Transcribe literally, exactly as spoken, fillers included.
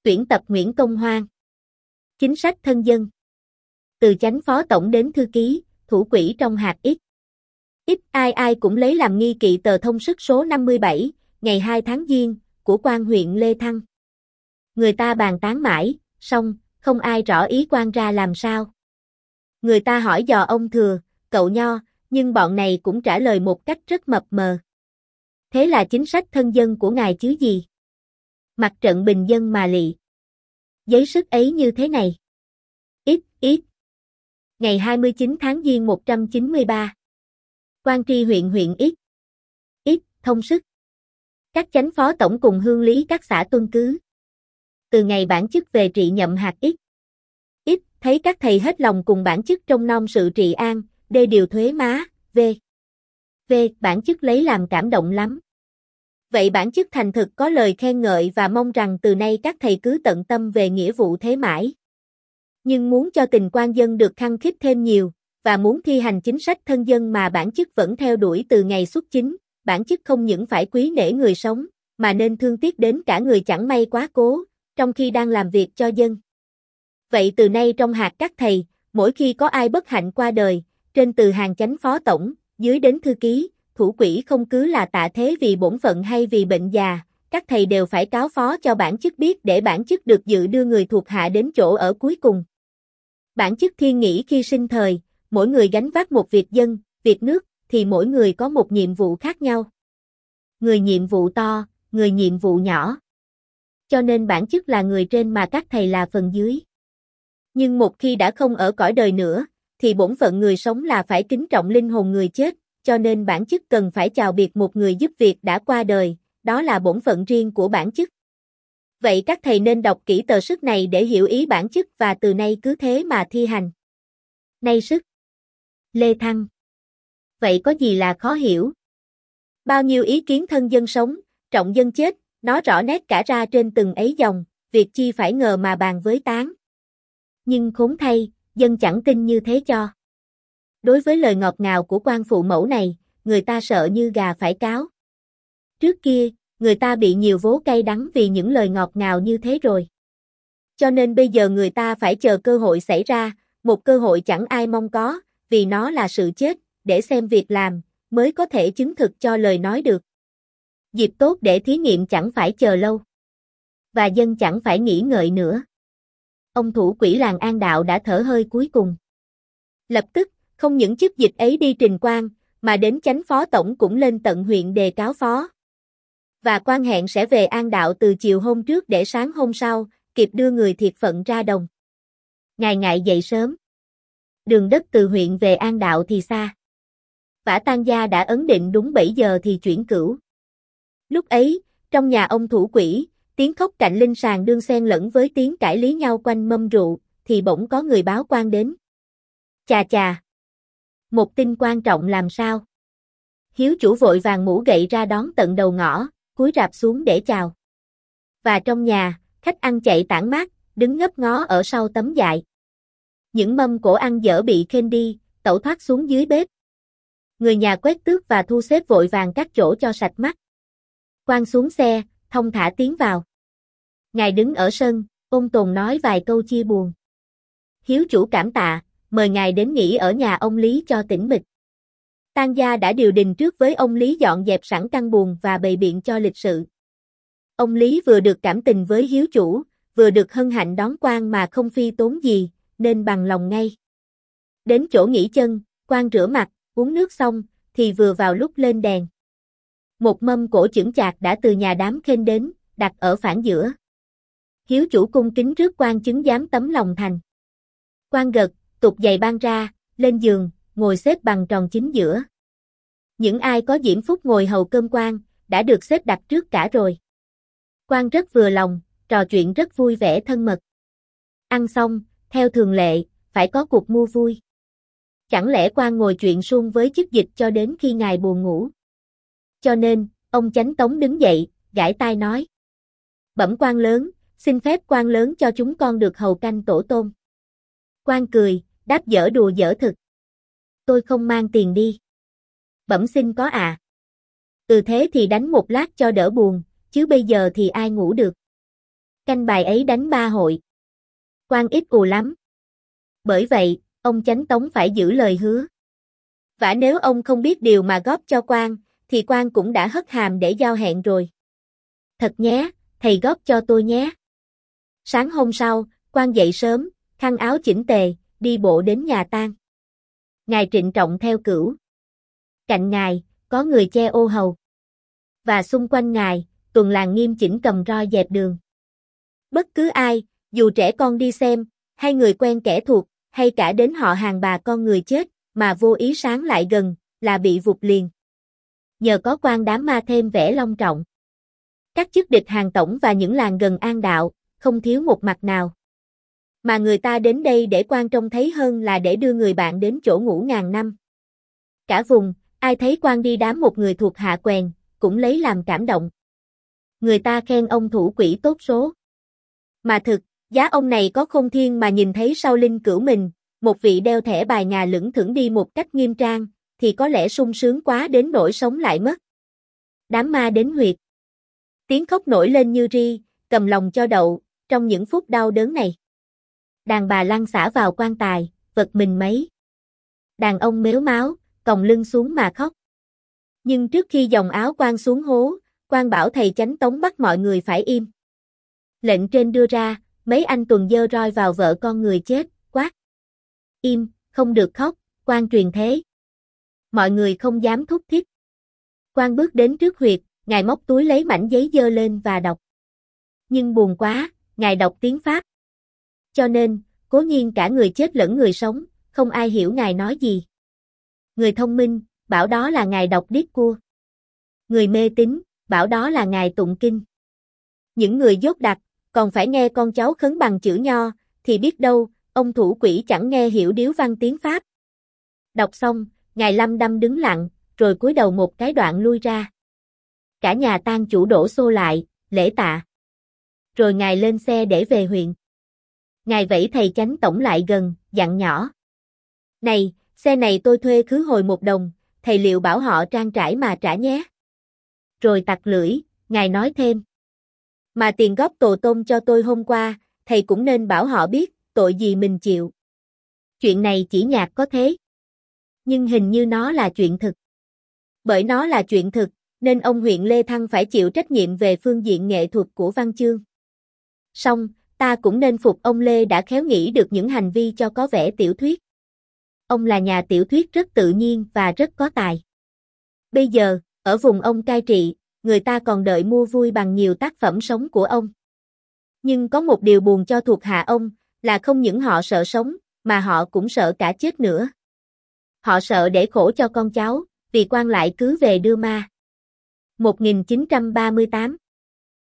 Tuyển tập Nguyễn Công Hoan. Chính sách thân dân. Từ chánh phó tổng đến thư ký, thủ quỹ trong hạt X. X ai ai cũng lấy làm nghi kỵ tờ thông sức số năm mươi bảy, ngày hai tháng Giêng, của quan huyện Lê Thăng. Người ta bàn tán mãi, song không ai rõ ý quan ra làm sao. Người ta hỏi dò ông Thừa, cậu Nho, nhưng bọn này cũng trả lời một cách rất mập mờ. Thế là chính sách thân dân của ngài chứ gì? Mặt trận bình dân mà lị. Giấy sức ấy như thế này. Ít, ít. Ngày hai mươi chín tháng Giêng một trăm chín mươi ba. Quan tri huyện huyện Ít. Ít, thông sức. Các chánh phó tổng cùng hương lý các xã tuân cứ. Từ ngày bản chức về trị nhậm hạt Ít. Ít, thấy các thầy hết lòng cùng bản chức trông nom sự trị an, đê điều thuế má, v. V, bản chức lấy làm cảm động lắm. Vậy bản chức thành thực có lời khen ngợi và mong rằng từ nay các thầy cứ tận tâm về nghĩa vụ thế mãi. Nhưng muốn cho tình quan dân được khăng khít thêm nhiều, và muốn thi hành chính sách thân dân mà bản chức vẫn theo đuổi từ ngày xuất chính, bản chức không những phải quý nể người sống, mà nên thương tiếc đến cả người chẳng may quá cố, trong khi đang làm việc cho dân. Vậy từ nay trong hạt các thầy, mỗi khi có ai bất hạnh qua đời, trên từ hàng chánh phó tổng, dưới đến thư ký, thủ quỹ không cứ là tạ thế vì bổn phận hay vì bệnh già, các thầy đều phải cáo phó cho bản chức biết để bản chức được dự đưa người thuộc hạ đến chỗ ở cuối cùng. Bản chức thiên nghĩ khi sinh thời, mỗi người gánh vác một việc dân, việc nước, thì mỗi người có một nhiệm vụ khác nhau. Người nhiệm vụ to, người nhiệm vụ nhỏ. Cho nên bản chức là người trên mà các thầy là phần dưới. Nhưng một khi đã không ở cõi đời nữa, thì bổn phận người sống là phải kính trọng linh hồn người chết, cho nên bản chức cần phải chào biệt một người giúp việc đã qua đời, đó là bổn phận riêng của bản chức. Vậy các thầy nên đọc kỹ tờ sức này để hiểu ý bản chức và từ nay cứ thế mà thi hành. Nay sức. Lê Thăng. Vậy có gì là khó hiểu? Bao nhiêu ý kiến thân dân sống, trọng dân chết, nó rõ nét cả ra trên từng ấy dòng, việc chi phải ngờ mà bàn với tán. Nhưng khốn thay, dân chẳng tin như thế cho. Đối với lời ngọt ngào của quan phụ mẫu này, người ta sợ như gà phải cáo. Trước kia, người ta bị nhiều vố cay đắng vì những lời ngọt ngào như thế rồi. Cho nên bây giờ người ta phải chờ cơ hội xảy ra, một cơ hội chẳng ai mong có, vì nó là sự chết, để xem việc làm, mới có thể chứng thực cho lời nói được. Dịp tốt để thí nghiệm chẳng phải chờ lâu. Và dân chẳng phải nghĩ ngợi nữa. Ông thủ quỹ làng An Đạo đã thở hơi cuối cùng. Lập tức, không những chức dịch ấy đi trình quan, mà đến chánh phó tổng cũng lên tận huyện đề cáo phó. Và quan hẹn sẽ về An Đạo từ chiều hôm trước để sáng hôm sau, kịp đưa người thiệt phận ra đồng. Ngài ngại dậy sớm. Đường đất từ huyện về An Đạo thì xa. Vả tang gia đã ấn định đúng bảy giờ thì chuyển cửu. Lúc ấy, trong nhà ông thủ quỹ, tiếng khóc cạnh linh sàng đương xen lẫn với tiếng cãi lý nhau quanh mâm rượu, thì bỗng có người báo quan đến. Chà chà! Một tin quan trọng làm sao? Hiếu chủ vội vàng mũ gậy ra đón tận đầu ngõ, cúi rạp xuống để chào. Và trong nhà, khách ăn chạy tản mát, đứng ngấp ngó ở sau tấm dại. Những mâm cỗ ăn dở bị khênh đi, tẩu thoát xuống dưới bếp. Người nhà quét tước và thu xếp vội vàng các chỗ cho sạch mắt. Quan xuống xe, thông thả tiến vào. Ngài đứng ở sân, ôn tồn nói vài câu chia buồn. Hiếu chủ cảm tạ, mời ngài đến nghỉ ở nhà ông Lý cho tĩnh mịch. Tang gia đã điều đình trước với ông Lý dọn dẹp sẵn căn buồng và bày biện cho lịch sự. Ông Lý vừa được cảm tình với hiếu chủ, vừa được hân hạnh đón quan mà không phi tốn gì, nên bằng lòng ngay. Đến chỗ nghỉ chân, quan rửa mặt, uống nước xong, thì vừa vào lúc lên đèn. Một mâm cổ chững chạc đã từ nhà đám khênh đến, đặt ở phản giữa. Hiếu chủ cung kính rước quan chứng giám tấm lòng thành. Quan gật, tục giày ban ra, lên giường, ngồi xếp bằng tròn chính giữa. Những ai có diễm phúc ngồi hầu cơm quan, đã được xếp đặt trước cả rồi. Quan rất vừa lòng, trò chuyện rất vui vẻ thân mật. Ăn xong, theo thường lệ, phải có cuộc mua vui. Chẳng lẽ quan ngồi chuyện suông với chức dịch cho đến khi ngài buồn ngủ? Cho nên, ông chánh tống đứng dậy, gãi tai nói. Bẩm quan lớn, xin phép quan lớn cho chúng con được hầu canh tổ tôm. Quan cười, đáp dở đùa dở thực. Tôi không mang tiền đi. Bẩm xin có à. Ừ thế thì đánh một lát cho đỡ buồn, chứ bây giờ thì ai ngủ được. Canh bài ấy đánh ba hội. Quan ít ù lắm. Bởi vậy, ông Chánh Tống phải giữ lời hứa. Vả nếu ông không biết điều mà góp cho quan, thì quan cũng đã hất hàm để giao hẹn rồi. Thật nhé, thầy góp cho tôi nhé. Sáng hôm sau, quan dậy sớm, khăn áo chỉnh tề, đi bộ đến nhà tang. Ngài trịnh trọng theo cửu. Cạnh ngài, có người che ô hầu. Và xung quanh ngài, tuần làng nghiêm chỉnh cầm roi dẹp đường. Bất cứ ai, dù trẻ con đi xem, hay người quen kẻ thuộc, hay cả đến họ hàng bà con người chết, mà vô ý sáng lại gần, là bị vụt liền. Nhờ có quan đám ma thêm vẻ long trọng. Các chức địch hàng tổng và những làng gần An Đạo, không thiếu một mặt nào. Mà người ta đến đây để quan trông thấy hơn là để đưa người bạn đến chỗ ngủ ngàn năm. Cả vùng, ai thấy quan đi đám một người thuộc hạ quèn, cũng lấy làm cảm động. Người ta khen ông thủ quỹ tốt số. Mà thực, giá ông này có khôn thiên mà nhìn thấy sau lưng cửu mình, một vị đeo thẻ bài nhà lững thững đi một cách nghiêm trang, thì có lẽ sung sướng quá đến nỗi sống lại mất. Đám ma đến huyệt. Tiếng khóc nổi lên như ri, cầm lòng cho đậu, trong những phút đau đớn này. Đàn bà lăn xả vào quan tài, vật mình mấy. Đàn ông mếu máo, còng lưng xuống mà khóc. Nhưng trước khi dòng áo quan xuống hố, quan bảo thầy Chánh Tống bắt mọi người phải im. Lệnh trên đưa ra, mấy anh tuần giơ roi vào vợ con người chết, quát. Im, không được khóc, quan truyền thế. Mọi người không dám thúc thiết. Quan bước đến trước huyệt, ngài móc túi lấy mảnh giấy giơ lên và đọc. Nhưng buồn quá, ngài đọc tiếng Pháp. Cho nên, cố nhiên cả người chết lẫn người sống, không ai hiểu ngài nói gì. Người thông minh, bảo đó là ngài đọc điếc cua. Người mê tín, bảo đó là ngài tụng kinh. Những người dốt đặc, còn phải nghe con cháu khấn bằng chữ nho, thì biết đâu, ông thủ quỹ chẳng nghe hiểu điếu văn tiếng Pháp. Đọc xong, ngài lâm đâm đứng lặng, rồi cúi đầu một cái đoạn lui ra. Cả nhà tang chủ đổ xô lại, lễ tạ. Rồi ngài lên xe để về huyện. Ngài vẫy thầy Chánh Tổng lại gần, dặn nhỏ. Này, xe này tôi thuê khứ hồi một đồng, thầy liệu bảo họ trang trải mà trả nhé. Rồi tặc lưỡi, ngài nói thêm. Mà tiền góp tổ tôm cho tôi hôm qua, thầy cũng nên bảo họ biết, tội gì mình chịu. Chuyện này chỉ nhạc có thế. Nhưng hình như nó là chuyện thực. Bởi nó là chuyện thực, nên ông huyện Lê Thăng phải chịu trách nhiệm về phương diện nghệ thuật của văn chương. Song, ta cũng nên phục ông Lê đã khéo nghĩ được những hành vi cho có vẻ tiểu thuyết. Ông là nhà tiểu thuyết rất tự nhiên và rất có tài. Bây giờ, ở vùng ông cai trị, người ta còn đợi mua vui bằng nhiều tác phẩm sống của ông. Nhưng có một điều buồn cho thuộc hạ ông, là không những họ sợ sống, mà họ cũng sợ cả chết nữa. Họ sợ để khổ cho con cháu, vì quan lại cứ về đưa ma. một nghìn chín trăm ba mươi tám